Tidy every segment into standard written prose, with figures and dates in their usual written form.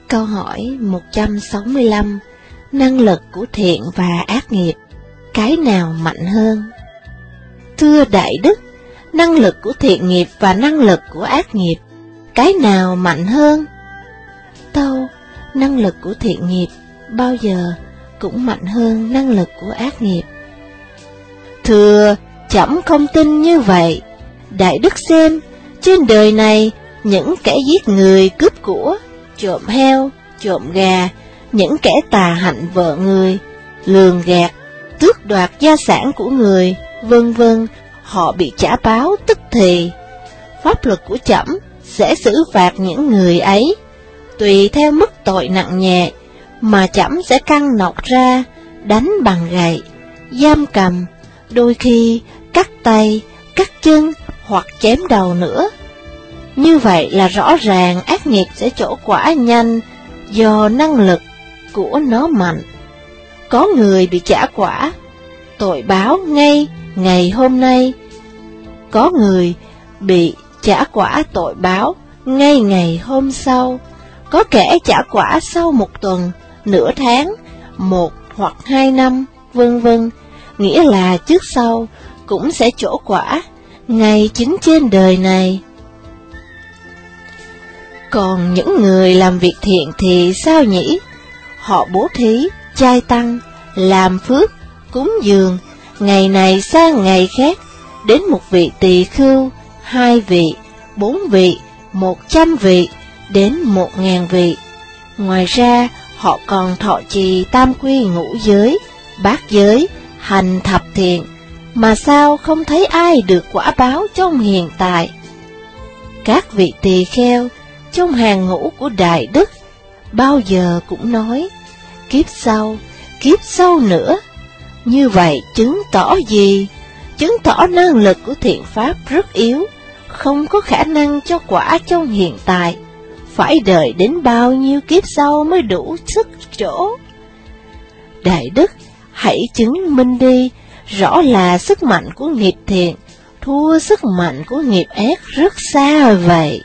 Câu hỏi 165. Năng lực của thiện và ác nghiệp, cái nào mạnh hơn? Thưa Đại Đức, năng lực của thiện nghiệp và năng lực của ác nghiệp, cái nào mạnh hơn? Tâu, năng lực của thiện nghiệp bao giờ cũng mạnh hơn năng lực của ác nghiệp. Thưa, trẫm không tin như vậy. Đại Đức xem, trên đời này, những kẻ giết người cướp của, trộm heo, trộm gà, những kẻ tà hạnh vợ người, lường gạt, tước đoạt gia sản của người, vân vân, họ bị trả báo tức thì. Pháp luật của trẫm sẽ xử phạt những người ấy, tùy theo mức tội nặng nhẹ, mà trẫm sẽ căng nọc ra, đánh bằng gậy, giam cầm, đôi khi cắt tay, cắt chân hoặc chém đầu nữa. Như vậy là rõ ràng ác nghiệp sẽ trổ quả nhanh do năng lực của nó mạnh. Có người bị trả quả, tội báo ngay ngày hôm nay. Có người bị trả quả tội báo ngay ngày hôm sau. Có kẻ trả quả sau 1 tuần, nửa tháng, 1 hoặc 2 năm, vân vân. Nghĩa là trước sau cũng sẽ trổ quả ngay chính trên đời này. Còn những người làm việc thiện thì sao nhỉ? Họ bố thí, chay tăng, làm phước, cúng dường, ngày này sang ngày khác, đến 1 vị tỳ khưu, 2 vị, 4 vị, 100 vị, đến 1000 vị. Ngoài ra, họ còn thọ trì tam quy ngũ giới, bát giới, hành thập thiện, mà sao không thấy ai được quả báo trong hiện tại? Các vị tỳ kheo trong hàng ngũ của Đại Đức bao giờ cũng nói kiếp sau nữa. Như vậy chứng tỏ gì? Chứng tỏ năng lực của thiện pháp rất yếu, không có khả năng cho quả trong hiện tại, phải đợi đến bao nhiêu kiếp sau mới đủ sức trổ. Đại Đức, hãy chứng minh đi, rõ là sức mạnh của nghiệp thiện thua sức mạnh của nghiệp ác rất xa vậy.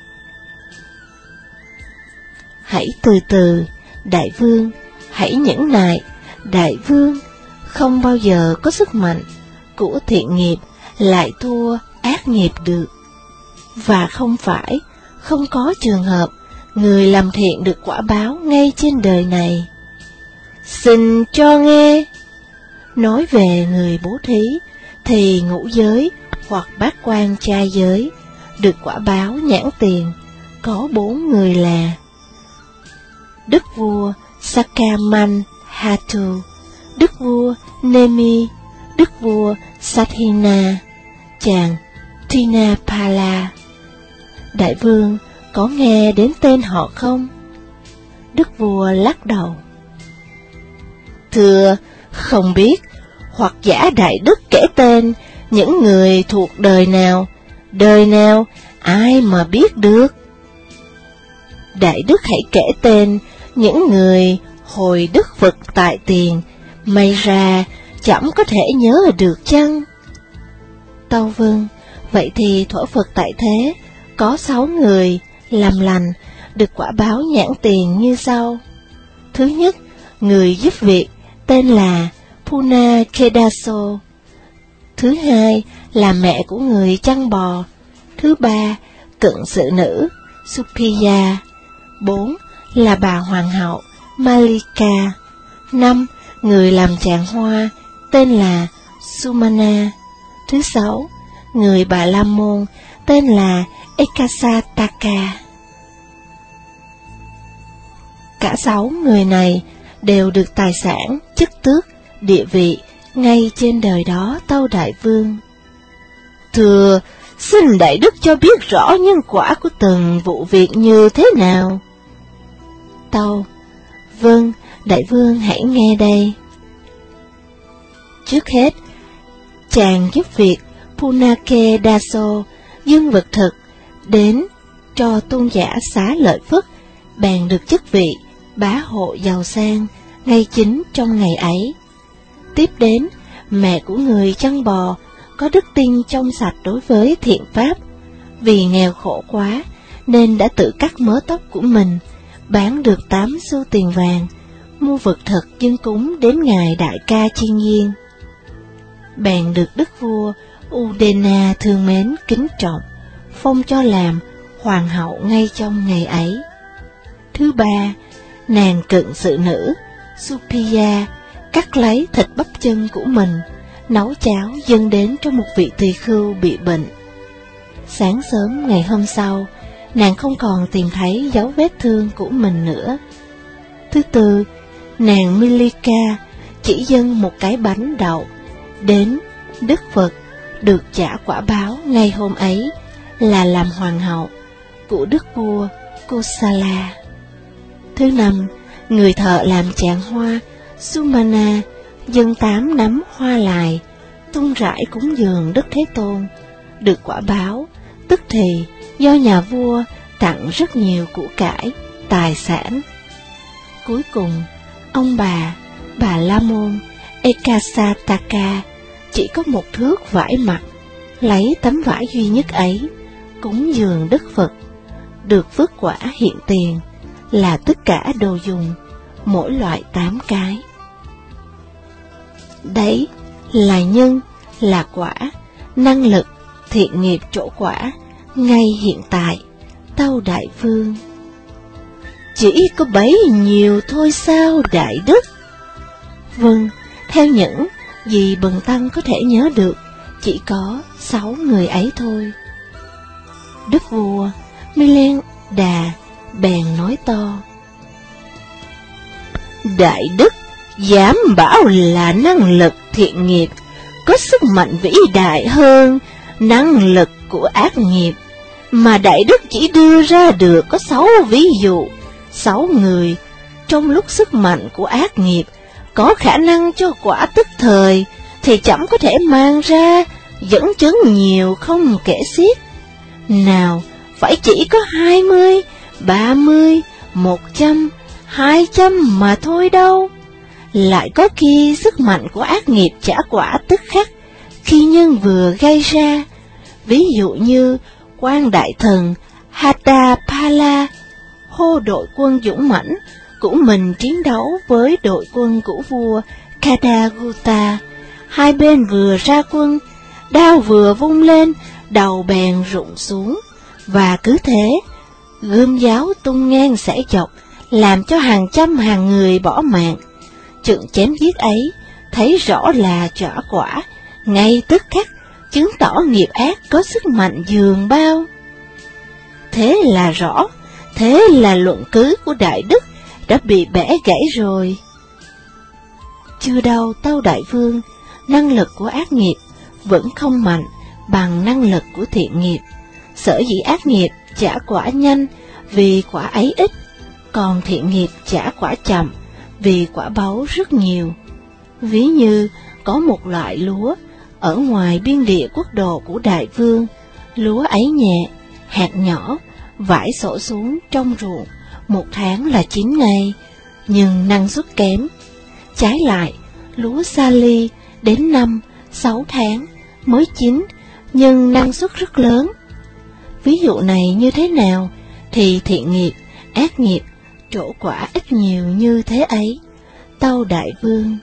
Hãy từ từ, Đại Vương, hãy nhẫn nại, Đại Vương, không bao giờ có sức mạnh của thiện nghiệp lại thua ác nghiệp được. Và không có trường hợp người làm thiện được quả báo ngay trên đời này. Xin cho nghe. Nói về người bố thí, thì ngũ giới hoặc bát quan trai giới được quả báo nhãn tiền, có 4 người là Đức vua Sakammanhattu, Đức vua Nemi, Đức vua Sathina, chàng Thinapala. Đại Vương có nghe đến tên họ không? Đức vua lắc đầu. Thưa, không biết, hoặc giả Đại Đức kể tên những người thuộc đời nào, ai mà biết được. Đại Đức hãy kể tên những người hồi Đức Phật tại tiền, may ra chẳng có thể nhớ được chăng? Tâu vâng, vậy thì thuở Phật tại thế, có 6 người làm lành được quả báo nhãn tiền như sau. Thứ nhất, người giúp việc tên là Punakedaso. Thứ hai là mẹ của người chăn bò. Thứ ba, cận sự nữ Supiya. 4 là bà hoàng hậu Malika. 5, người làm tràng hoa tên là Sumana. Thứ 6, người Bà La Môn tên là Ekasataka. Cả 6 người này đều được tài sản, chức tước, địa vị ngay trên đời đó, tâu Đại Vương. Thưa, xin Đại Đức cho biết rõ nhân quả của từng vụ việc như thế nào? Tâu, vâng, Đại Vương hãy nghe đây. Trước hết, chàng giúp việc Punakedaso dâng vật thực đến cho tôn giả Xá Lợi Phất, bèn được chức vị bá hộ giàu sang ngay chính trong ngày ấy. Tiếp đến, mẹ của người chăn bò có đức tin trong sạch đối với thiện pháp, vì nghèo khổ quá nên đã tự cắt mớ tóc của mình, bán được 8 xu tiền vàng, mua vật thực dâng cúng đến ngài đại ca Chiên Nhiên. Bèn được đức vua Udena thương mến kính trọng, phong cho làm hoàng hậu ngay trong ngày ấy. Thứ ba, nàng cận sự nữ Supiya cắt lấy thịt bắp chân của mình, nấu cháo dâng đến cho một vị tỳ khưu bị bệnh. Sáng sớm ngày hôm sau, nàng không còn tìm thấy dấu vết thương của mình nữa. Thứ tư, nàng Milika chỉ dâng một cái bánh đậu đến Đức Phật, được trả quả báo ngay hôm ấy là làm hoàng hậu của đức vua Kosala. Thứ năm, người thợ làm chạng hoa Sumana dâng 8 nắm hoa lài tung rải cúng dường Đức Thế Tôn, được quả báo tức thì do nhà vua tặng rất nhiều của cải, tài sản. Cuối cùng, ông bà La Môn Ekasataka chỉ có một thước vải mặc, lấy tấm vải duy nhất ấy cúng dường Đức Phật, được phước quả hiện tiền là tất cả đồ dùng, mỗi loại 8 cái. Đấy là nhân, là quả, năng lực, thiện nghiệp trổ quả, ngay hiện tại, tâu đại vương. Chỉ có bấy nhiều thôi sao đại đức? Vâng, theo những gì bần tăng có thể nhớ được, chỉ có 6 người ấy thôi. Đức vua Milenda bèn nói to: Đại đức dám bảo là năng lực thiện nghiệp có sức mạnh vĩ đại hơn năng lực của ác nghiệp, mà đại đức chỉ đưa ra được có 6 ví dụ. 6 người trong lúc sức mạnh của ác nghiệp có khả năng cho quả tức thời thì chẳng có thể mang ra dẫn chứng nhiều không kể xiết. Nào phải chỉ có 20, 30, 100, 200 mà thôi đâu. Lại có khi sức mạnh của ác nghiệp trả quả tức khắc khi nhân vừa gây ra. Ví dụ như quan đại thần Hatapala hô đội quân dũng mãnh của mình chiến đấu với đội quân của vua Kadagutta. Hai bên vừa ra quân, đao vừa vung lên, đầu bèn rụng xuống, và cứ thế gươm giáo tung ngang xẻ dọc, làm cho hàng trăm hàng người bỏ mạng. Trận chém giết ấy thấy rõ là trả quả ngay tức khắc, chứng tỏ nghiệp ác có sức mạnh dường bao. Thế là rõ, thế là luận cứ của đại đức đã bị bẻ gãy rồi. Chưa đâu tâu đại vương, năng lực của ác nghiệp vẫn không mạnh bằng năng lực của thiện nghiệp. Sở dĩ ác nghiệp trả quả nhanh vì quả ấy ít, còn thiện nghiệp trả quả chậm vì quả báu rất nhiều. Ví như có một loại lúa ở ngoài biên địa quốc độ của đại vương, lúa ấy nhẹ, hạt nhỏ, vãi xổ xuống trong ruộng, 1 tháng là chín ngay, nhưng năng suất kém. Trái lại, lúa Sali đến 5, 6 tháng mới chín, nhưng năng suất rất lớn. Ví dụ này như thế nào thì thiện nghiệp, ác nghiệp trổ quả ít nhiều như thế ấy, tâu đại vương.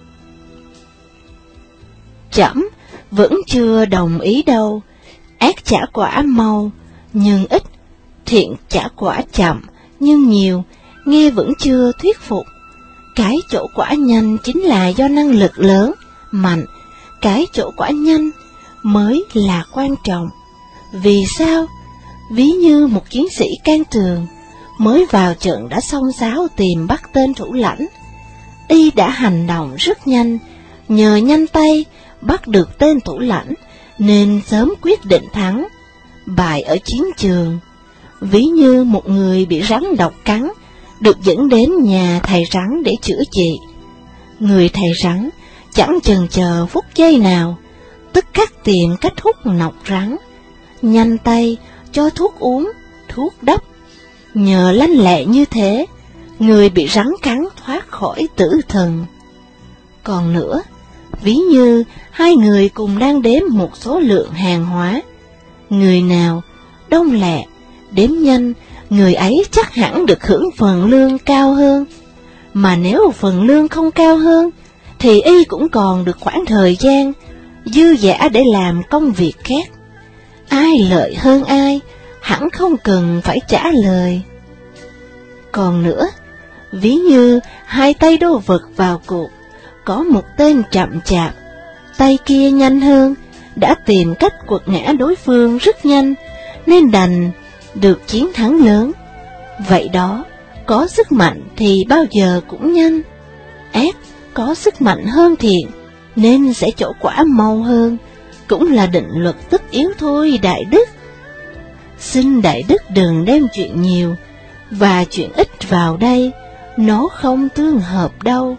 Trẫm vẫn chưa đồng ý đâu. Ác trả quả mau nhưng ít, thiện trả quả chậm nhưng nhiều, nghe vẫn chưa thuyết phục. Cái trổ quả nhanh chính là do năng lực lớn, mạnh, cái trổ quả nhanh mới là quan trọng. Vì sao? Ví như một chiến sĩ can tường, mới vào trận đã xông xáo tìm bắt tên thủ lãnh. Y đã hành động rất nhanh, nhờ nhanh tay bắt được tên thủ lãnh, nên sớm quyết định thắng, bại ở chiến trường. Ví như một người bị rắn độc cắn, được dẫn đến nhà thầy rắn để chữa trị. Người thầy rắn chẳng chần chờ phút giây nào, tức khắc tìm cách hút nọc rắn, nhanh tay cho thuốc uống, thuốc đắp. Nhờ lanh lẹ như thế, người bị rắn cắn thoát khỏi tử thần. Còn nữa, ví như 2 người cùng đang đếm một số lượng hàng hóa, người nào đông lẹ, đếm nhanh, người ấy chắc hẳn được hưởng phần lương cao hơn. Mà nếu phần lương không cao hơn, thì y cũng còn được khoảng thời gian dư dả để làm công việc khác. Ai lợi hơn ai, hẳn không cần phải trả lời. Còn nữa, ví như hai tay đô vật vào cuộc, có một tên chậm chạp, tay kia nhanh hơn, đã tìm cách quật ngã đối phương rất nhanh, nên đành được chiến thắng lớn. Vậy đó, có sức mạnh thì bao giờ cũng nhanh. Ác có sức mạnh hơn thiện, nên sẽ trổ quả mau hơn, cũng là định luật tất yếu thôi đại đức. Xin đại đức đừng đem chuyện nhiều và chuyện ít vào đây, nó không tương hợp đâu.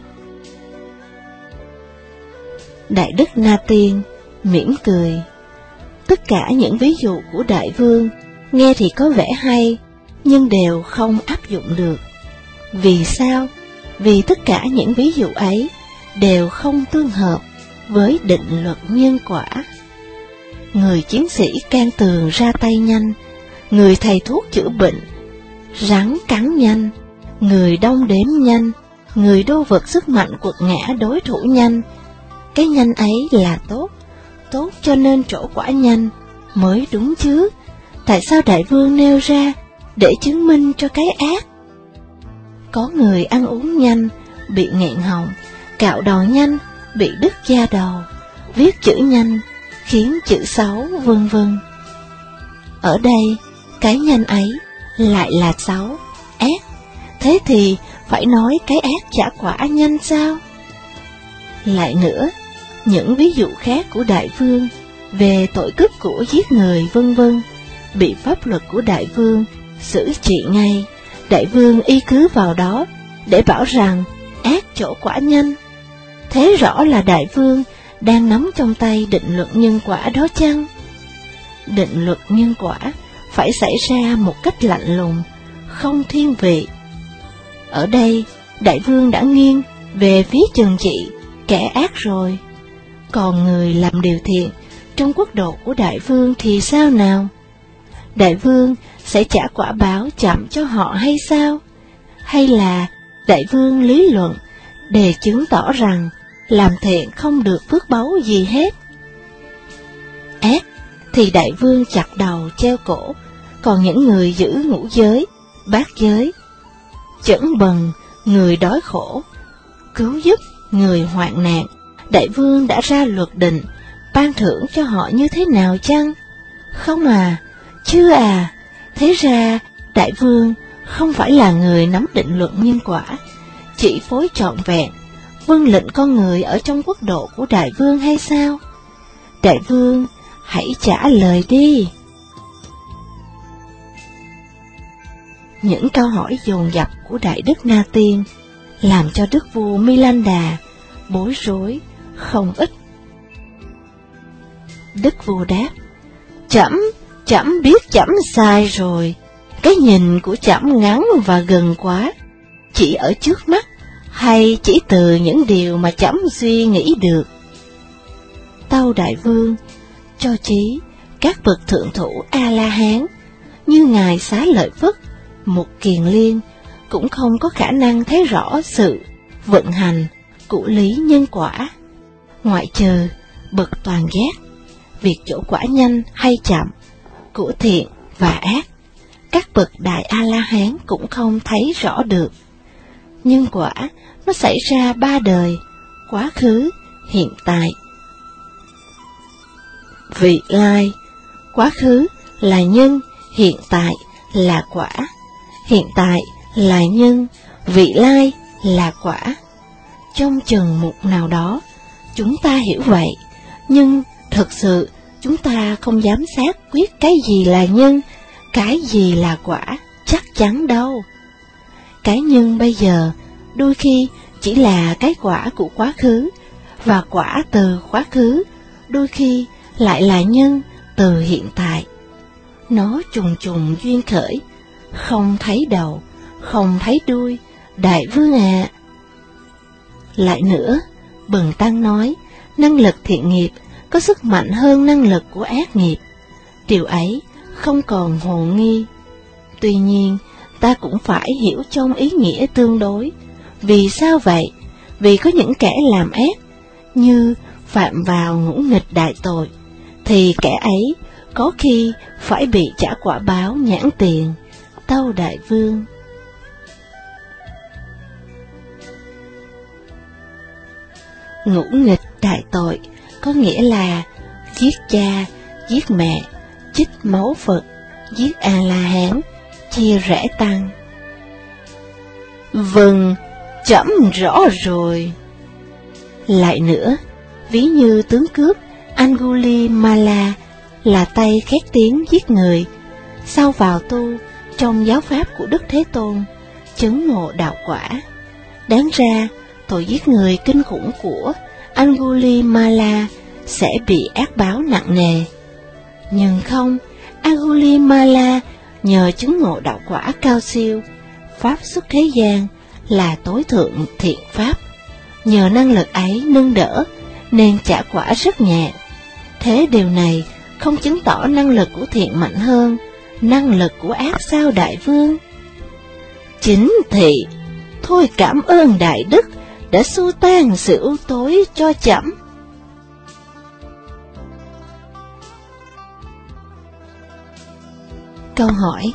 Đại đức Na Tiên mỉm cười. Tất cả những ví dụ của đại vương nghe thì có vẻ hay, nhưng đều không áp dụng được. Vì sao? Vì tất cả những ví dụ ấy đều không tương hợp với định luật nhân quả. Người chiến sĩ can tường ra tay nhanh, người thầy thuốc chữa bệnh rắn cắn nhanh, người đong đếm nhanh, người đô vật sức mạnh quật ngã đối thủ nhanh. Cái nhanh ấy là tốt, tốt cho nên trổ quả nhanh mới đúng chứ. Tại sao đại vương nêu ra để chứng minh cho cái ác? Có người ăn uống nhanh, bị nghẹn họng, cạo đầu nhanh, bị đứt da đầu, viết chữ nhanh, khiến chữ xấu, vân vân. Ở đây, cái nhanh ấy lại là xấu, ác. Thế thì phải nói cái ác trả quả nhanh sao? Lại nữa, những ví dụ khác của đại vương về tội cướp của giết người vân vân, bị pháp luật của đại vương xử trị ngay. Đại vương y cứ vào đó để bảo rằng ác trổ quả nhanh. Thế rõ là đại vương đang nắm trong tay định luật nhân quả đó chăng? Định luật nhân quả phải xảy ra một cách lạnh lùng, không thiên vị. Ở đây, đại vương đã nghiêng về phía trừng trị kẻ ác rồi. Còn người làm điều thiện trong quốc độ của đại vương thì sao nào? Đại vương sẽ trả quả báo chậm cho họ hay sao? Hay là đại vương lý luận để chứng tỏ rằng làm thiện không được phước báu gì hết? Ác thì đại vương chặt đầu treo cổ, còn những người giữ ngũ giới, bát giới, chẩn bần người đói khổ, cứu giúp người hoạn nạn, đại vương đã ra luật định, ban thưởng cho họ như thế nào chăng? Không à, chưa à. Thế ra đại vương không phải là người nắm định luật nhân quả, chỉ phối trọn vẹn, vâng lệnh con người ở trong quốc độ của đại vương hay sao? Đại vương, hãy trả lời đi. Những câu hỏi dồn dập của đại đức Na Tiên làm cho đức vua Milanda bối rối không ít. Đức vua đáp: Trẫm biết trẫm sai rồi. Cái nhìn của trẫm ngắn và gần quá, chỉ ở trước mắt hay chỉ từ những điều mà trẫm suy nghĩ được? Tâu đại vương, cho chí các bậc thượng thủ A-la-hán như ngài Xá Lợi Phất, Mục Kiền Liên cũng không có khả năng thấy rõ sự vận hành của lý nhân quả, ngoại trừ bậc toàn giác. Việc trổ quả nhanh hay chậm của thiện và ác, các bậc đại A-la-hán cũng không thấy rõ được. Nhân quả nó xảy ra ba đời: quá khứ, hiện tại, vị lai. Quá khứ là nhân, hiện tại là quả. Hiện tại là nhân, vị lai là quả. Trong chừng mục nào đó, chúng ta hiểu vậy, nhưng thật sự chúng ta không dám xác quyết cái gì là nhân, cái gì là quả chắc chắn đâu. Cái nhân bây giờ đôi khi chỉ là cái quả của quá khứ, và quả từ quá khứ đôi khi lại là nhân từ hiện tại. Nó trùng trùng duyên khởi, không thấy đầu, không thấy đuôi, đại vương ạ. Lại nữa, Bần Tăng nói, năng lực thiện nghiệp có sức mạnh hơn năng lực của ác nghiệp. Điều ấy không còn hồ nghi. Tuy nhiên, ta cũng phải hiểu trong ý nghĩa tương đối. Vì sao vậy? Vì có những kẻ làm ác, như phạm vào ngũ nghịch đại tội, thì kẻ ấy có khi phải bị trả quả báo nhãn tiền. Tâu Đại Vương. Ngũ nghịch đại tội có nghĩa là giết cha, giết mẹ, chích máu Phật, giết A-la-hán, chia rẽ tăng. Vâng, trẫm rõ rồi. Lại nữa, ví như tướng cướp Angulimala là tay khét tiếng giết người, sau vào tu trong giáo pháp của Đức Thế Tôn, chứng ngộ đạo quả. Đáng ra, tội giết người kinh khủng của Angulimala sẽ bị ác báo nặng nề. Nhưng không, Angulimala nhờ chứng ngộ đạo quả cao siêu, pháp xuất thế gian là tối thượng thiện pháp. Nhờ năng lực ấy nâng đỡ nên trả quả rất nhẹ. Thế điều này không chứng tỏ năng lực của thiện mạnh hơn năng lực của ác sao Đại Vương? Chính thị, thôi cảm ơn Đại Đức đã xua tan sự ưu tối cho trẫm. Câu hỏi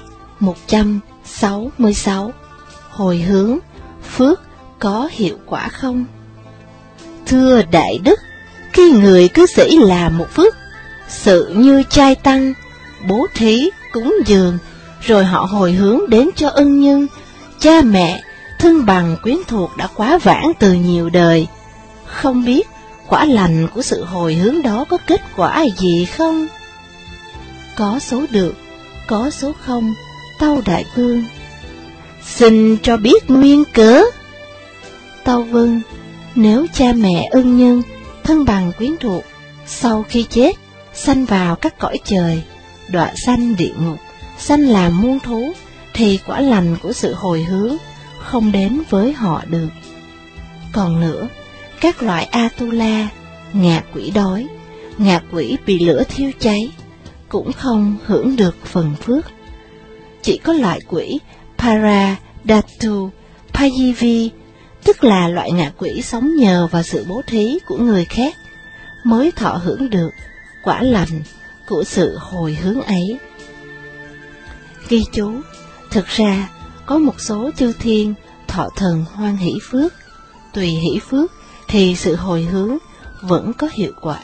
166. Hồi hướng, phước có hiệu quả không? Thưa Đại Đức, khi người cư sĩ làm một phước sự như trai tăng, bố thí, cúng dường, rồi họ hồi hướng đến cho ân nhân, cha mẹ, thân bằng quyến thuộc đã quá vãng từ nhiều đời, không biết quả lành của sự hồi hướng đó có kết quả gì không? Có số được, có số không, tâu Đại Vương. Xin cho biết nguyên cớ. Tâu Vâng, nếu cha mẹ ân nhân, thân bằng quyến thuộc, sau khi chết, sanh vào các cõi trời, đọa sanh địa ngục, sanh làm muôn thú, thì quả lành của sự hồi hướng không đến với họ được. Còn nữa, các loại Atula, ngạ quỷ đói, ngạ quỷ bị lửa thiêu cháy, cũng không hưởng được phần phước. Chỉ có loại quỷ Paradatu Payivi, tức là loại ngạ quỷ sống nhờ vào sự bố thí của người khác, mới thọ hưởng được quả lành của sự hồi hướng ấy. Ghi chú, thực ra có một số chư thiên thọ thần hoan hỷ phước, tùy hỷ phước thì sự hồi hướng vẫn có hiệu quả.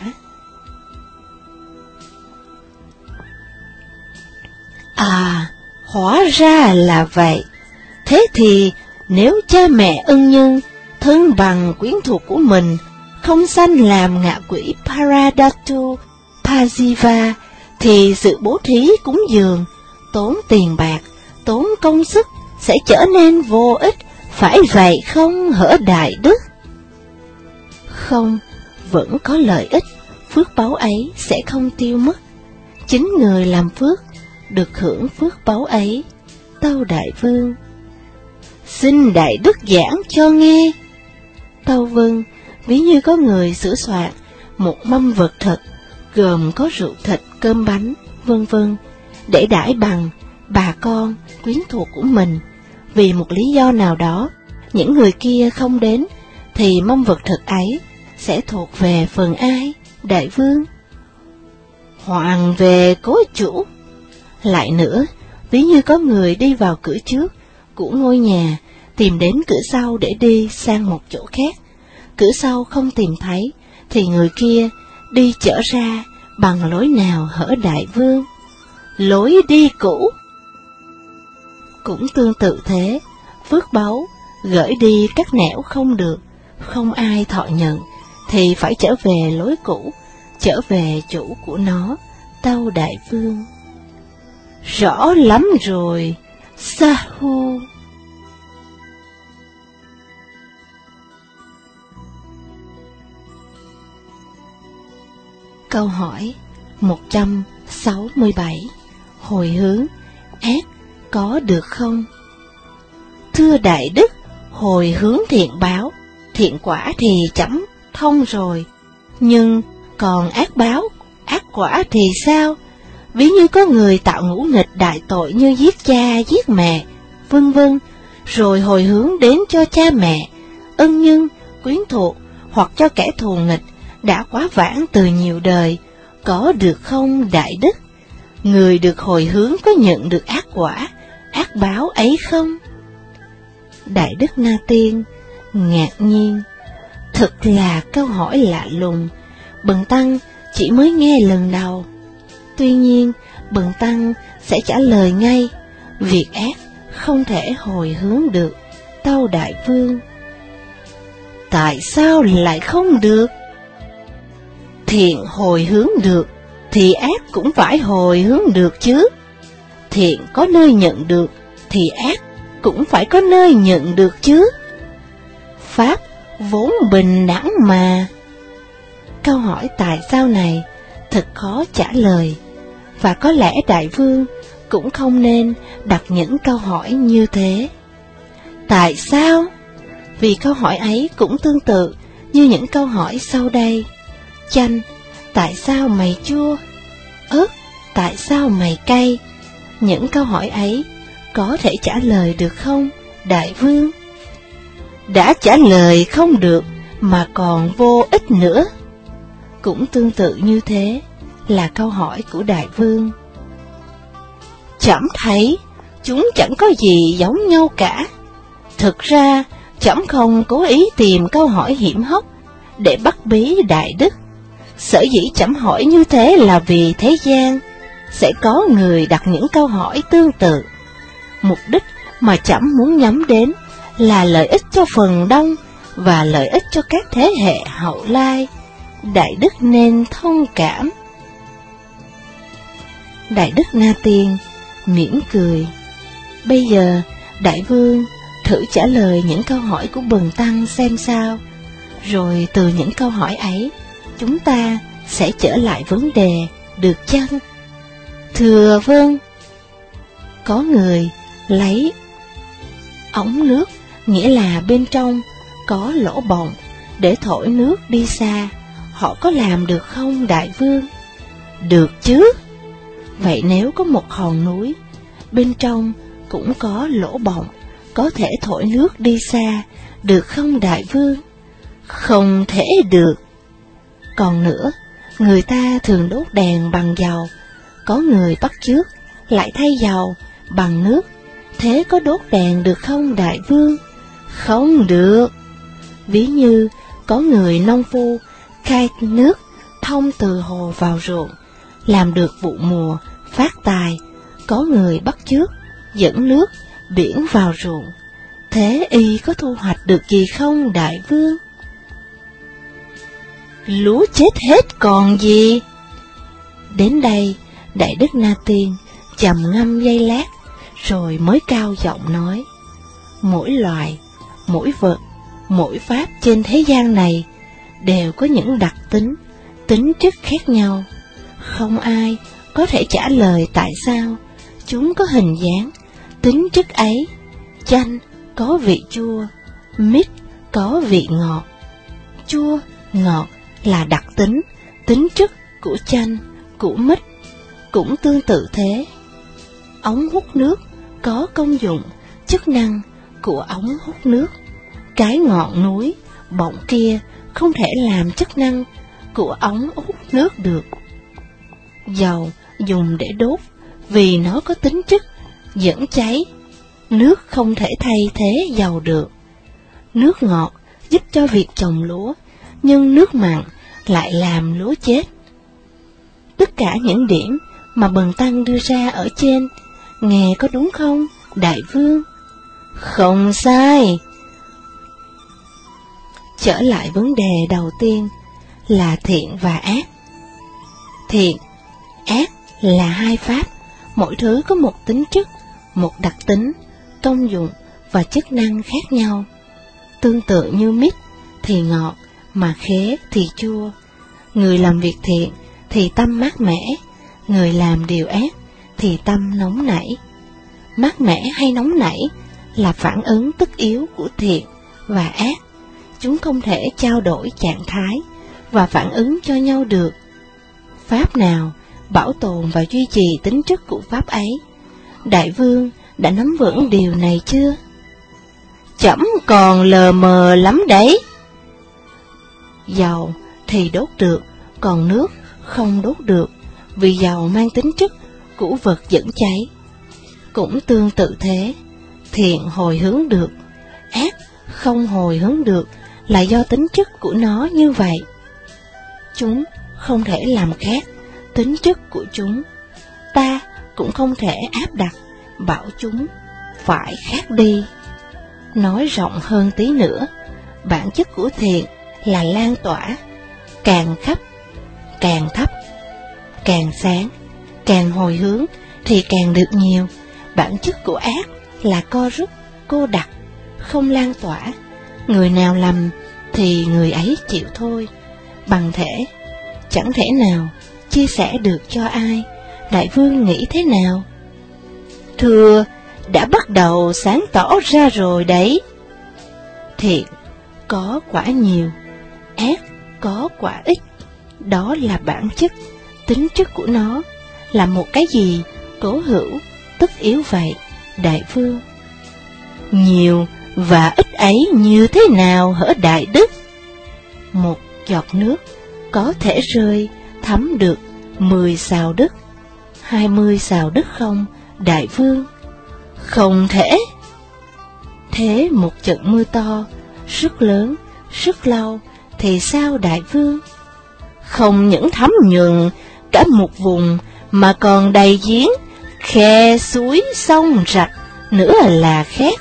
À, hóa ra là vậy. Thế thì nếu cha mẹ ân nhân, thân bằng quyến thuộc của mình không sanh làm ngạ quỷ Paradatu Pajiva, thì sự bố thí cúng dường, tốn tiền bạc, tốn công sức sẽ trở nên vô ích, phải vậy không hở Đại Đức? Không, vẫn có lợi ích, phước báu ấy sẽ không tiêu mất. Chính người làm phước được hưởng phước báu ấy. Tâu Đại Vương. Xin Đại Đức giảng cho nghe. Tâu Vâng, ví như có người sửa soạn một mâm vật thật, gồm có rượu thịt, cơm bánh, vân vân, để đãi bằng bà con, quyến thuộc của mình. Vì một lý do nào đó, những người kia không đến, thì mâm vật thực ấy sẽ thuộc về phần ai, Đại Vương? Hoàng về cố chủ. Lại nữa, ví như có người đi vào cửa trước của ngôi nhà, tìm đến cửa sau để đi sang một chỗ khác. Cửa sau không tìm thấy, thì người kia đi trở ra bằng lối nào hở Đại Vương? Lối đi cũ. Cũng tương tự thế, phước báu gửi đi các nẻo không được, không ai thọ nhận, thì phải trở về lối cũ, trở về chủ của nó. Tâu Đại Vương. Rõ lắm rồi, Sahu. Câu hỏi 167. Hồi hướng, ác có được không? Thưa Đại Đức, hồi hướng thiện báo, thiện quả thì chấm thông rồi, nhưng còn ác báo, ác quả thì sao? Ví như có người tạo ngũ nghịch đại tội như giết cha, giết mẹ, vân vân, rồi hồi hướng đến cho cha mẹ, ân nhân, quyến thuộc, hoặc cho kẻ thù nghịch, đã quá vãng từ nhiều đời, có được không đại đức? Người được hồi hướng có nhận được ác quả, ác báo ấy không? Đại đức Na Tiên ngạc nhiên, thật là câu hỏi lạ lùng, bần tăng chỉ mới nghe lần đầu. Tuy nhiên, bần tăng sẽ trả lời ngay, việc ác không thể hồi hướng được, tâu đại vương. Tại sao lại không được? Thiện hồi hướng được, thì ác cũng phải hồi hướng được chứ. Thiện có nơi nhận được, thì ác cũng phải có nơi nhận được chứ. Pháp vốn bình đẳng mà. Câu hỏi tại sao này thật khó trả lời, và có lẽ đại vương cũng không nên đặt những câu hỏi như thế. Tại sao? Vì câu hỏi ấy cũng tương tự như những câu hỏi sau đây. Chanh, tại sao mày chua? Ớt, tại sao mày cay? Những câu hỏi ấy có thể trả lời được không, đại vương? Đã trả lời không được mà còn vô ích nữa. Cũng tương tự như thế là câu hỏi của đại vương. Trẫm thấy chúng chẳng có gì giống nhau cả. Thực ra trẫm không cố ý tìm câu hỏi hiểm hóc để bắt bí đại đức. Sở dĩ trẫm hỏi như thế là vì thế gian sẽ có người đặt những câu hỏi tương tự. Mục đích mà trẫm muốn nhắm đến là lợi ích cho phần đông và lợi ích cho các thế hệ hậu lai. Đại đức nên thông cảm. Đại đức Na Tiên mỉm cười. Bây giờ đại vương thử trả lời những câu hỏi của bần tăng xem sao, rồi từ những câu hỏi ấy chúng ta sẽ trở lại vấn đề, được chăng? Thưa vâng. Có người lấy ống nước, nghĩa là bên trong có lỗ bọng, để thổi nước đi xa. Họ có làm được không đại vương? Được chứ. Vậy nếu có một hòn núi, bên trong cũng có lỗ bọng, có thể thổi nước đi xa, được không đại vương? Không thể được. Còn nữa, người ta thường đốt đèn bằng dầu, có người bắt chước lại thay dầu bằng nước, thế có đốt đèn được không đại vương? Không được. Ví như có người nông phu khai nước thông từ hồ vào ruộng, làm được vụ mùa phát tài, có người bắt chước dẫn nước biển vào ruộng, thế y có thu hoạch được gì không đại vương? Lúa chết hết còn gì. Đến đây đại đức Na Tiên trầm ngâm giây lát, rồi mới cao giọng nói: mỗi loài, mỗi vật, mỗi pháp trên thế gian này đều có những đặc tính, tính chất khác nhau. Không ai có thể trả lời tại sao chúng có hình dáng, tính chất ấy. Chanh có vị chua, mít có vị ngọt. Chua, ngọt là đặc tính, tính chất của chanh, của mít. Cũng tương tự thế. Ống hút nước có công dụng, chức năng của ống hút nước. Cái ngọn núi, bọng kia không thể làm chức năng của ống hút nước được. Dầu dùng để đốt vì nó có tính chất dẫn cháy, nước không thể thay thế dầu được. Nước ngọt giúp cho việc trồng lúa, nhưng nước mặn lại làm lúa chết. Tất cả những điểm mà bần tăng đưa ra ở trên, nghe có đúng không, đại vương? Không sai. Trở lại vấn đề đầu tiên là thiện và ác. Thiện, ác là hai pháp, mỗi thứ có một tính chất, một đặc tính, công dụng và chức năng khác nhau. Tương tự như mít thì ngọt, mà khế thì chua. Người làm việc thiện thì tâm mát mẻ, người làm điều ác thì tâm nóng nảy. Mát mẻ hay nóng nảy là phản ứng tất yếu của thiện và ác. Chúng không thể trao đổi trạng thái và phản ứng cho nhau được. Pháp nào bảo tồn và duy trì tính chất của pháp ấy. Đại vương đã nắm vững điều này chưa? Trẫm còn lờ mờ lắm đấy. Dầu thì đốt được, còn nước không đốt được, vì dầu mang tính chất của vật dẫn cháy. Cũng tương tự thế, thiện hồi hướng được, ác không hồi hướng được là do tính chất của nó như vậy. Chúng không thể làm khác tính chất của chúng, ta cũng không thể áp đặt bảo chúng phải khác đi. Nói rộng hơn tí nữa, bản chất của thiện là lan tỏa, càng khắp, càng thấp, càng sáng, càng hồi hướng thì càng được nhiều. Bản chất của ác là co rút, cô đặc, không lan tỏa. Người nào lầm thì người ấy chịu thôi. Bằng thể, chẳng thể nào chia sẻ được cho ai. Đại vương nghĩ thế nào? Thưa, đã bắt đầu sáng tỏ ra rồi đấy. Thiện có quả nhiều, ác có quả ít. Đó là bản chất, tính chất của nó. Là một cái gì cố hữu, tất yếu vậy, đại vương? Nhiều và ít ấy như thế nào hở đại đức? Một giọt nước có thể rơi thấm được 10 sào đất, 20 sào đất không, đại vương? Không thể. Thế một trận mưa to, rất lớn, rất lâu, thì sao đại vương? Không những thấm nhuần cả một vùng, mà còn đầy giếng, khe, suối, sông, rạch nữa là khác.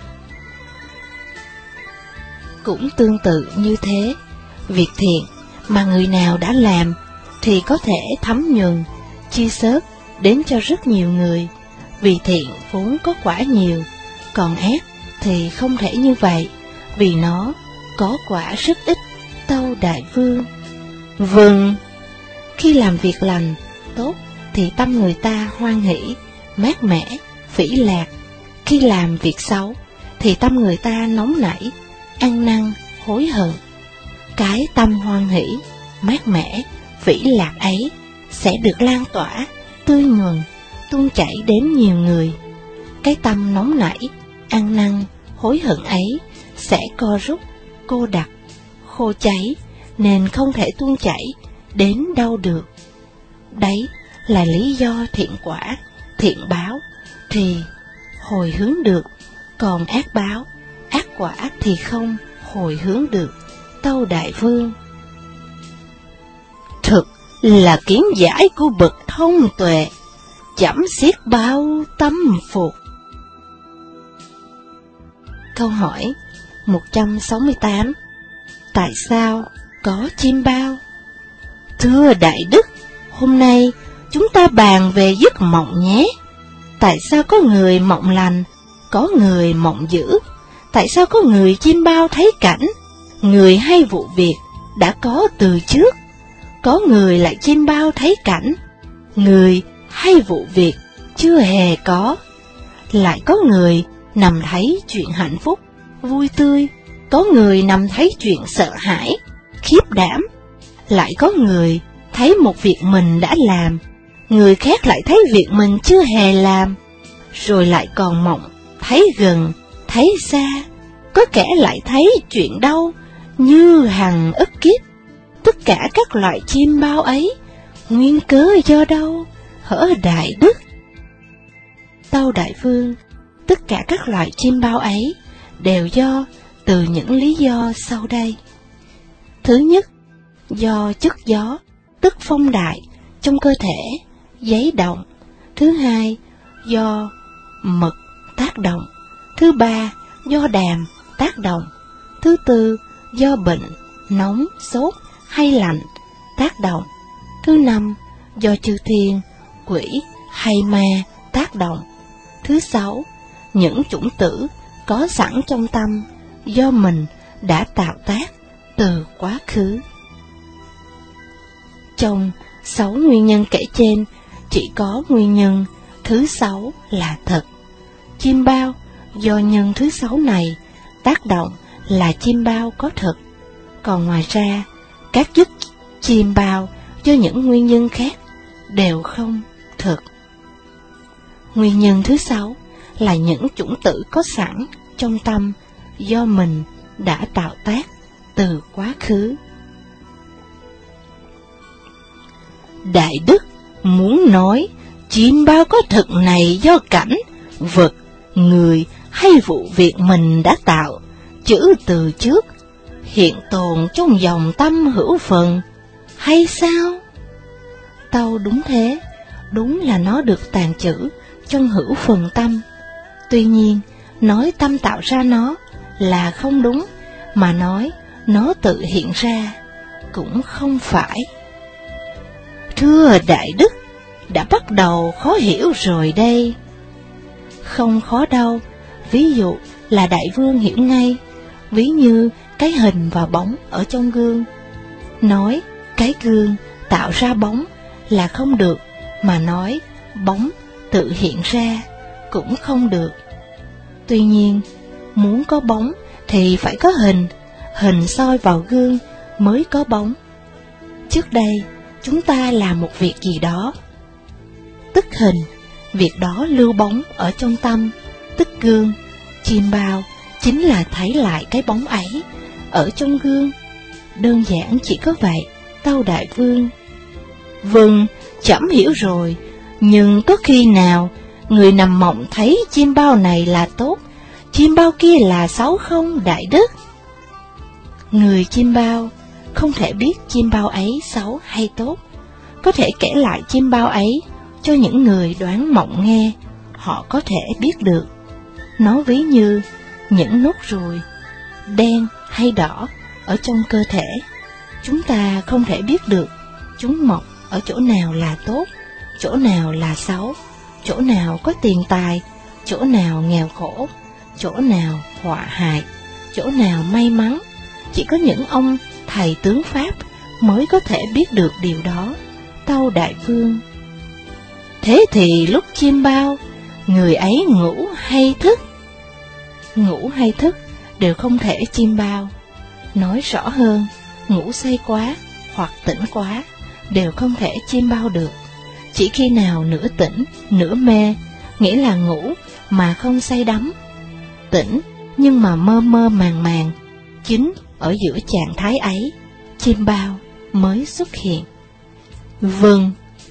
Cũng tương tự như thế, việc thiện mà người nào đã làm thì có thể thấm nhuần, chia sớt đến cho rất nhiều người, vì thiện vốn có quả nhiều, còn ác thì không thể như vậy, vì nó có quả rất ít, tâu đại vương. Vâng, khi làm việc lành, tốt thì tâm người ta hoan hỷ, mát mẻ, phỉ lạc. Khi làm việc xấu thì tâm người ta nóng nảy, ăn năn, hối hận. Cái tâm hoan hỷ, mát mẻ, phỉ lạc ấy sẽ được lan tỏa, tươi nhuần, tuôn chảy đến nhiều người. Cái tâm nóng nảy, ăn năn, hối hận ấy sẽ co rút, cô đặc, khô cháy, nên không thể tuôn chảy đến đâu được. Đấy là lý do thiện quả, thiện báo thì hồi hướng được, còn ác báo, ác quả thì không hồi hướng được, tâu đại vương. Thực là kiến giải của bậc thông tuệ, chẩm xiết bao tâm phục. Câu hỏi 168. Tại sao có chim bao? Thưa đại đức, hôm nay chúng ta bàn về giấc mộng nhé. Tại sao có người mộng lành, có người mộng dữ? Tại sao có người chim bao thấy cảnh, người hay vụ việc đã có từ trước? Có người lại chim bao thấy cảnh, người hay vụ việc chưa hề có. Lại có người nằm thấy chuyện hạnh phúc, vui tươi, có người nằm thấy chuyện sợ hãi, khiếp đảm. Lại có người thấy một việc mình đã làm, người khác lại thấy việc mình chưa hề làm. Rồi lại còn mộng, thấy gần, thấy xa, có kẻ lại thấy chuyện đau như hằng ức kiếp. Tất cả các loại chim bao ấy, nguyên cớ do đâu, hở đại đức? Tâu đại vương, tất cả các loại chim bao ấy đều do từ những lý do sau đây. Thứ nhất, do chất gió, tức phong đại trong cơ thể, giấy động. Thứ hai, do mật tác động. Thứ ba, do đàm tác động. Thứ tư, do bệnh, nóng, sốt hay lạnh tác động. Thứ năm, do chư thiên, quỷ hay ma tác động. Thứ sáu, những chủng tử có sẵn trong tâm do mình đã tạo tác từ quá khứ. Trong 6 nguyên nhân kể trên, chỉ có nguyên nhân thứ 6 là thật. Chim bao do nhân thứ 6 này tác động là chim bao có thật. Còn ngoài ra, các giấc chim bao do những nguyên nhân khác đều không thực. Nguyên nhân thứ 6 là những chủng tử có sẵn trong tâm do mình đã tạo tác từ quá khứ. Đại đức muốn nói chim bao có thực này do cảnh, vật, người hay vụ việc mình đã tạo, chữ từ trước, hiện tồn trong dòng tâm hữu phần, hay sao? Tâu đúng thế, đúng là nó được tàn trữ trong hữu phần tâm. Tuy nhiên, nói tâm tạo ra nó là không đúng, mà nói nó tự hiện ra cũng không phải. Thưa Đại Đức, đã bắt đầu khó hiểu rồi đây. Không khó đâu, ví dụ là Đại Vương hiểu ngay, ví như cái hình và bóng ở trong gương. Nói cái gương tạo ra bóng là không được, mà nói bóng tự hiện ra cũng không được. Tuy nhiên, muốn có bóng thì phải có hình, hình soi vào gương mới có bóng. Trước đây, chúng ta làm một việc gì đó, tức hình, việc đó lưu bóng ở trong tâm, tức gương. Chim bao chính là thấy lại cái bóng ấy ở trong gương. Đơn giản chỉ có vậy, tâu Đại Vương. Vâng, trẫm hiểu rồi, nhưng có khi nào người nằm mộng thấy chim bao này là tốt, chim bao kia là xấu không, Đại Đức? Người chim bao không thể biết chim bao ấy xấu hay tốt, có thể kể lại chim bao ấy cho những người đoán mộng nghe, họ có thể biết được. Nó ví như những nốt ruồi đen hay đỏ ở trong cơ thể, chúng ta không thể biết được chúng mọc ở chỗ nào là tốt, chỗ nào là xấu, chỗ nào có tiền tài, chỗ nào nghèo khổ, chỗ nào họa hại, chỗ nào may mắn. Chỉ có những ông thầy tướng Pháp mới có thể biết được điều đó, tâu Đại Vương. Thế thì lúc chim bao, người ấy ngủ hay thức? Ngủ hay thức đều không thể chim bao. Nói rõ hơn, ngủ say quá hoặc tỉnh quá đều không thể chim bao được. Chỉ khi nào nửa tỉnh, nửa mê, nghĩa là ngủ mà không say đắm, tỉnh nhưng mà mơ mơ màng màng, chính ở giữa trạng thái ấy, chim bao mới xuất hiện. Vâng.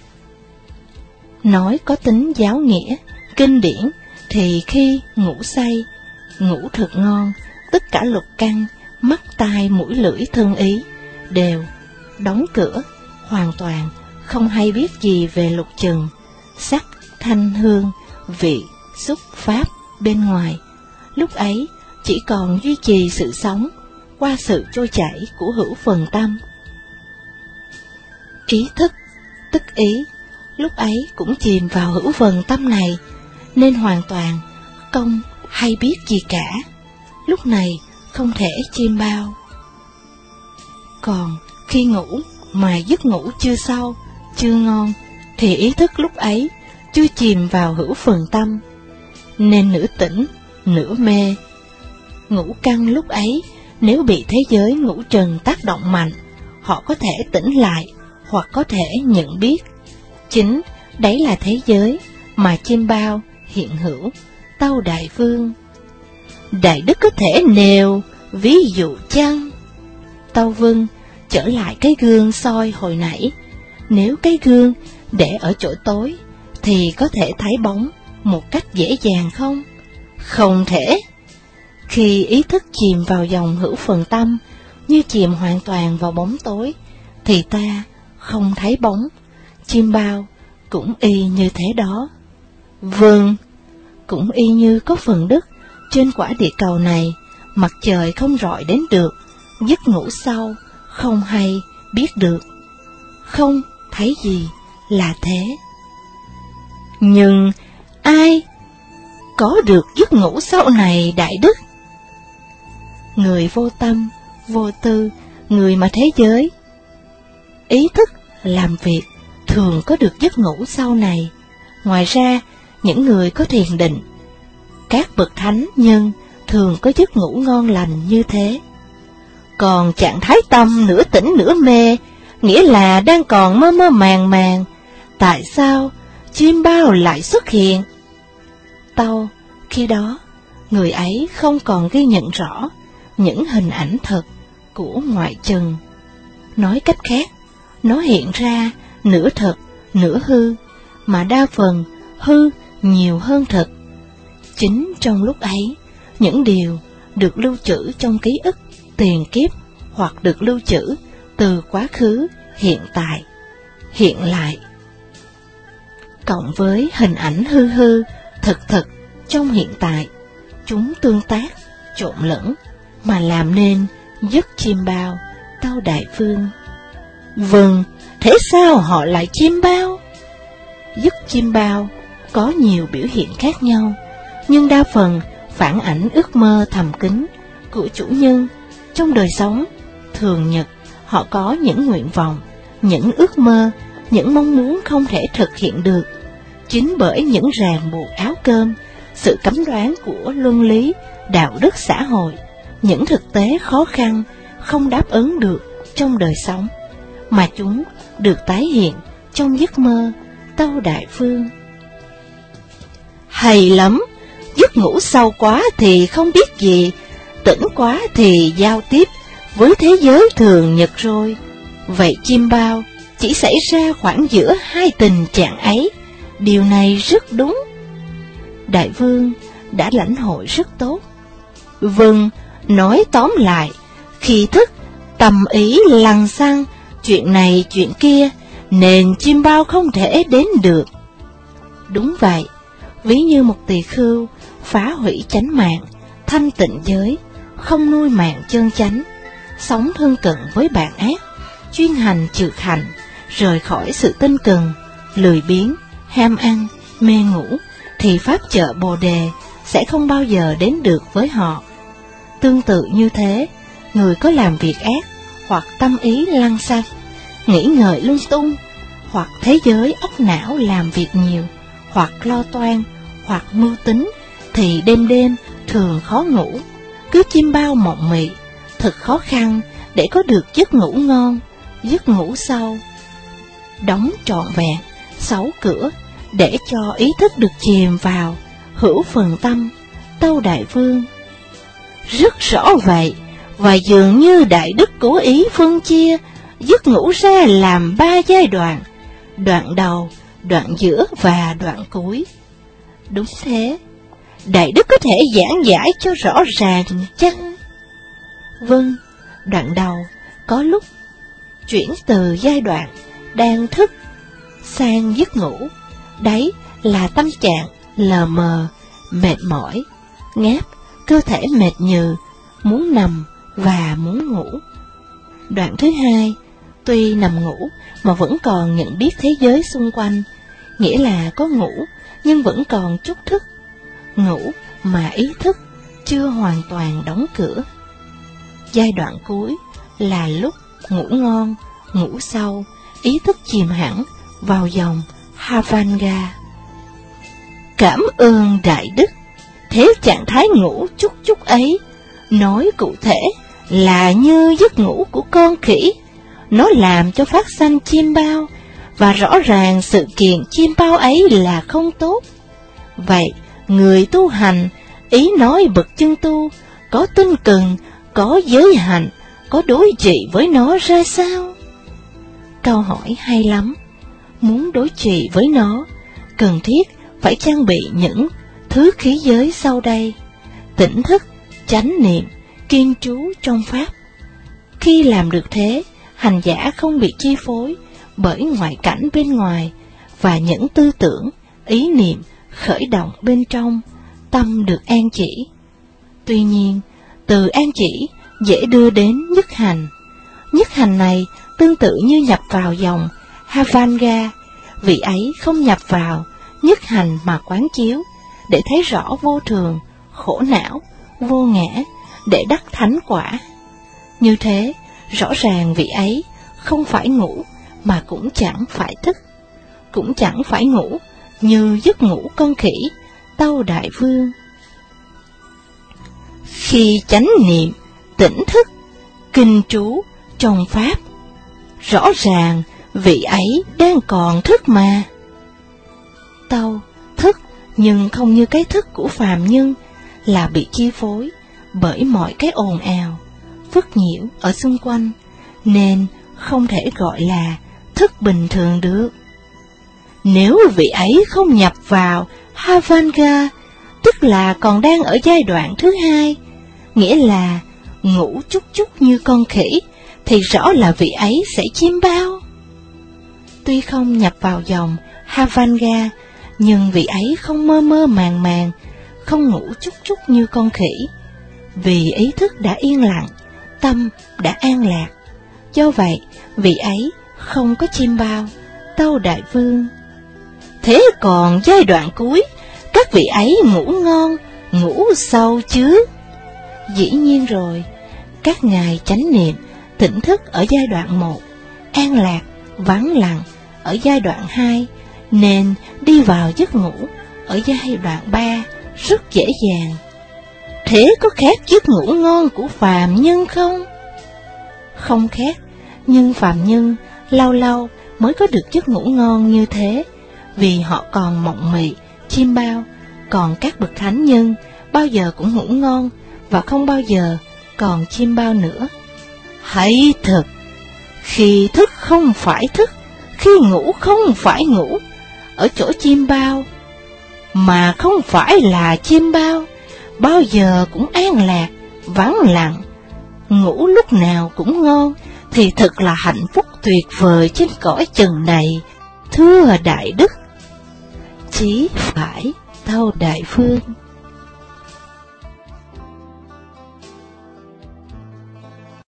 Nói có tính giáo nghĩa, kinh điển, thì khi ngủ say, ngủ thật ngon, tất cả lục căn, mắt tai mũi lưỡi thân ý, đều đóng cửa, hoàn toàn không hay biết gì về lục trần, sắc, thanh, hương, vị, xúc, pháp bên ngoài. Lúc ấy chỉ còn duy trì sự sống qua sự trôi chảy của hữu phần tâm. Ý thức, tức ý, lúc ấy cũng chìm vào hữu phần tâm này, nên hoàn toàn không hay biết gì cả. Lúc này không thể chim bao. Còn khi ngủ mà giấc ngủ chưa sâu, chưa ngon, thì ý thức lúc ấy chưa chìm vào hữu phần tâm, nên nửa tỉnh, nửa mê. Ngũ căn lúc ấy nếu bị thế giới ngũ trần tác động mạnh, họ có thể tỉnh lại hoặc có thể nhận biết. Chính đấy là thế giới mà chim bao hiện hữu, tâu Đại Vương. Đại Đức có thể nêu ví dụ chăng? Tâu Vâng, trở lại cái gương soi hồi nãy. Nếu cái gương để ở chỗ tối thì có thể thấy bóng một cách dễ dàng không? Không thể. Khi ý thức chìm vào dòng hữu phần tâm, như chìm hoàn toàn vào bóng tối, thì ta không thấy bóng. Chim bao cũng y như thế đó. Vâng, cũng y như có phần đất trên quả địa cầu này, mặt trời không rọi đến được, giấc ngủ sâu không hay biết được, không thấy gì là thế. Nhưng ai có được giấc ngủ sâu này, Đại Đức? Người vô tâm, vô tư, người mà thế giới ý thức làm việc thường có được giấc ngủ sâu này. Ngoài ra, những người có thiền định, các bậc thánh nhân thường có giấc ngủ ngon lành như thế. Còn trạng thái tâm nửa tỉnh nửa mê, nghĩa là đang còn mơ mơ màng màng, tại sao chim bao lại xuất hiện? Tâu, khi đó, người ấy không còn ghi nhận rõ những hình ảnh thật của ngoại trần. Nói cách khác, nó hiện ra nửa thật, nửa hư, mà đa phần hư nhiều hơn thật. Chính trong lúc ấy, những điều được lưu trữ trong ký ức tiền kiếp hoặc được lưu trữ từ quá khứ, hiện tại, hiện lại, cộng với hình ảnh hư hư, thực trong hiện tại, chúng tương tác, trộn lẫn, mà làm nên giấc chim bao, Tâu Đại Vương. Vâng, thế sao họ lại chim bao? Giấc chim bao có nhiều biểu hiện khác nhau, nhưng đa phần phản ảnh ước mơ thầm kín của chủ nhân. Trong đời sống thường nhật, họ có những nguyện vọng, những ước mơ, những mong muốn không thể thực hiện được. Chính bởi những ràng buộc áo cơm, sự cấm đoán của luân lý, đạo đức xã hội, những thực tế khó khăn không đáp ứng được trong đời sống, mà chúng được tái hiện trong giấc mơ, Tâu Đại Vương. Hay lắm, giấc ngủ sâu quá thì không biết gì, tỉnh quá thì giao tiếp với thế giới thường nhật rồi. Vậy chim bao chỉ xảy ra khoảng giữa hai tình trạng ấy, điều này rất đúng. Đại Vương đã lãnh hội rất tốt. Vâng, nói tóm lại, khi thức, tâm ý lằng xăng, chuyện này chuyện kia, nên chim bao không thể đến được. Đúng vậy, ví như một tỳ khưu phá hủy chánh mạng, thanh tịnh giới, không nuôi mạng chân chánh, sống thân cận với bạn ác, chuyên hành trừ hành, rời khỏi sự tinh cần, lười biếng, ham ăn, mê ngủ, thì pháp chợ Bồ Đề sẽ không bao giờ đến được với họ. Tương tự như thế, người có làm việc ác, hoặc tâm ý lăng xăng, nghĩ ngợi lung tung, hoặc thế giới óc não làm việc nhiều, hoặc lo toan, hoặc mưu tính, thì đêm đêm thường khó ngủ, cứ chim bao mộng mị, thật khó khăn để có được giấc ngủ ngon, giấc ngủ sâu. Đóng trọn vẹn 6 cửa để cho ý thức được chìm vào hữu phần tâm, Tâu Đại Vương. Rất rõ vậy, và dường như Đại Đức cố ý phân chia giấc ngủ ra làm 3 giai đoạn, đoạn đầu, đoạn giữa và đoạn cuối. Đúng thế, Đại Đức có thể giảng giải cho rõ ràng chăng? Vâng, đoạn đầu có lúc chuyển từ giai đoạn đang thức sang giấc ngủ, đấy là tâm trạng lờ mờ, mệt mỏi, ngáp, cơ thể mệt nhừ, muốn nằm và muốn ngủ. Đoạn thứ hai, tuy nằm ngủ mà vẫn còn nhận biết thế giới xung quanh, nghĩa là có ngủ nhưng vẫn còn chút thức, ngủ mà ý thức chưa hoàn toàn đóng cửa. Giai đoạn cuối là lúc ngủ ngon, ngủ sâu, ý thức chìm hẳn vào dòng Havanga. Cảm ơn Đại Đức. Thế trạng thái ngủ chút chút ấy, nói cụ thể là như giấc ngủ của con khỉ, nó làm cho phát sanh chim bao, và rõ ràng sự kiện chim bao ấy là không tốt. Vậy, người tu hành, ý nói bậc chân tu, có tinh cần, có giới hạnh, có đối trị với nó ra sao? Câu hỏi hay lắm. Muốn đối trị với nó, cần thiết phải trang bị những thứ khí giới sau đây: tỉnh thức, chánh niệm, kiên trú trong pháp. Khi làm được thế, hành giả không bị chi phối bởi ngoại cảnh bên ngoài và những tư tưởng, ý niệm khởi động bên trong, tâm được an chỉ. Tuy nhiên, từ an chỉ dễ đưa đến nhất hành. Nhất hành này tương tự như nhập vào dòng Havanga, vị ấy không nhập vào nhất hành mà quán chiếu, để thấy rõ vô thường, khổ não, vô ngã, để đắc thánh quả. Như thế, rõ ràng vị ấy không phải ngủ mà cũng chẳng phải thức, cũng chẳng phải ngủ như giấc ngủ con khỉ, Tâu Đại Vương. Khi chánh niệm, tỉnh thức, kinh trú trong pháp, rõ ràng vị ấy đang còn thức mà. Tâu thức, nhưng không như cái thức của phàm nhân, là bị chi phối bởi mọi cái ồn ào, phức nhiễu ở xung quanh, nên không thể gọi là thức bình thường được. Nếu vị ấy không nhập vào Havanga, tức là còn đang ở giai đoạn thứ hai, nghĩa là ngủ chút chút như con khỉ, thì rõ là vị ấy sẽ chiêm bao. Tuy không nhập vào dòng Havanga, nhưng vị ấy không mơ mơ màng màng, không ngủ chút chút như con khỉ, vì ý thức đã yên lặng, tâm đã an lạc. Do vậy, vị ấy không có chiêm bao, tâu đại vương. Thế còn giai đoạn cuối, các vị ấy ngủ ngon, ngủ sâu chứ? Dĩ nhiên rồi, các ngài chánh niệm, tỉnh thức ở giai đoạn 1, an lạc, vắng lặng ở giai đoạn 2, nên đi vào giấc ngủ ở giai đoạn 3 rất dễ dàng. Thế có khác giấc ngủ ngon của phàm nhân không? Không khác, nhưng phàm nhân lâu lâu mới có được giấc ngủ ngon như thế, vì họ còn mộng mị, chiêm bao, còn các bậc thánh nhân bao giờ cũng ngủ ngon và không bao giờ còn chiêm bao nữa. Hay thật, khi thức không phải thức, khi ngủ không phải ngủ, ở chỗ chiêm bao, mà không phải là chiêm bao giờ cũng an lạc, vắng lặng, ngủ lúc nào cũng ngon, thì thật là hạnh phúc tuyệt vời trên cõi trần này, thưa đại đức. Chí phải, tâu đại vương.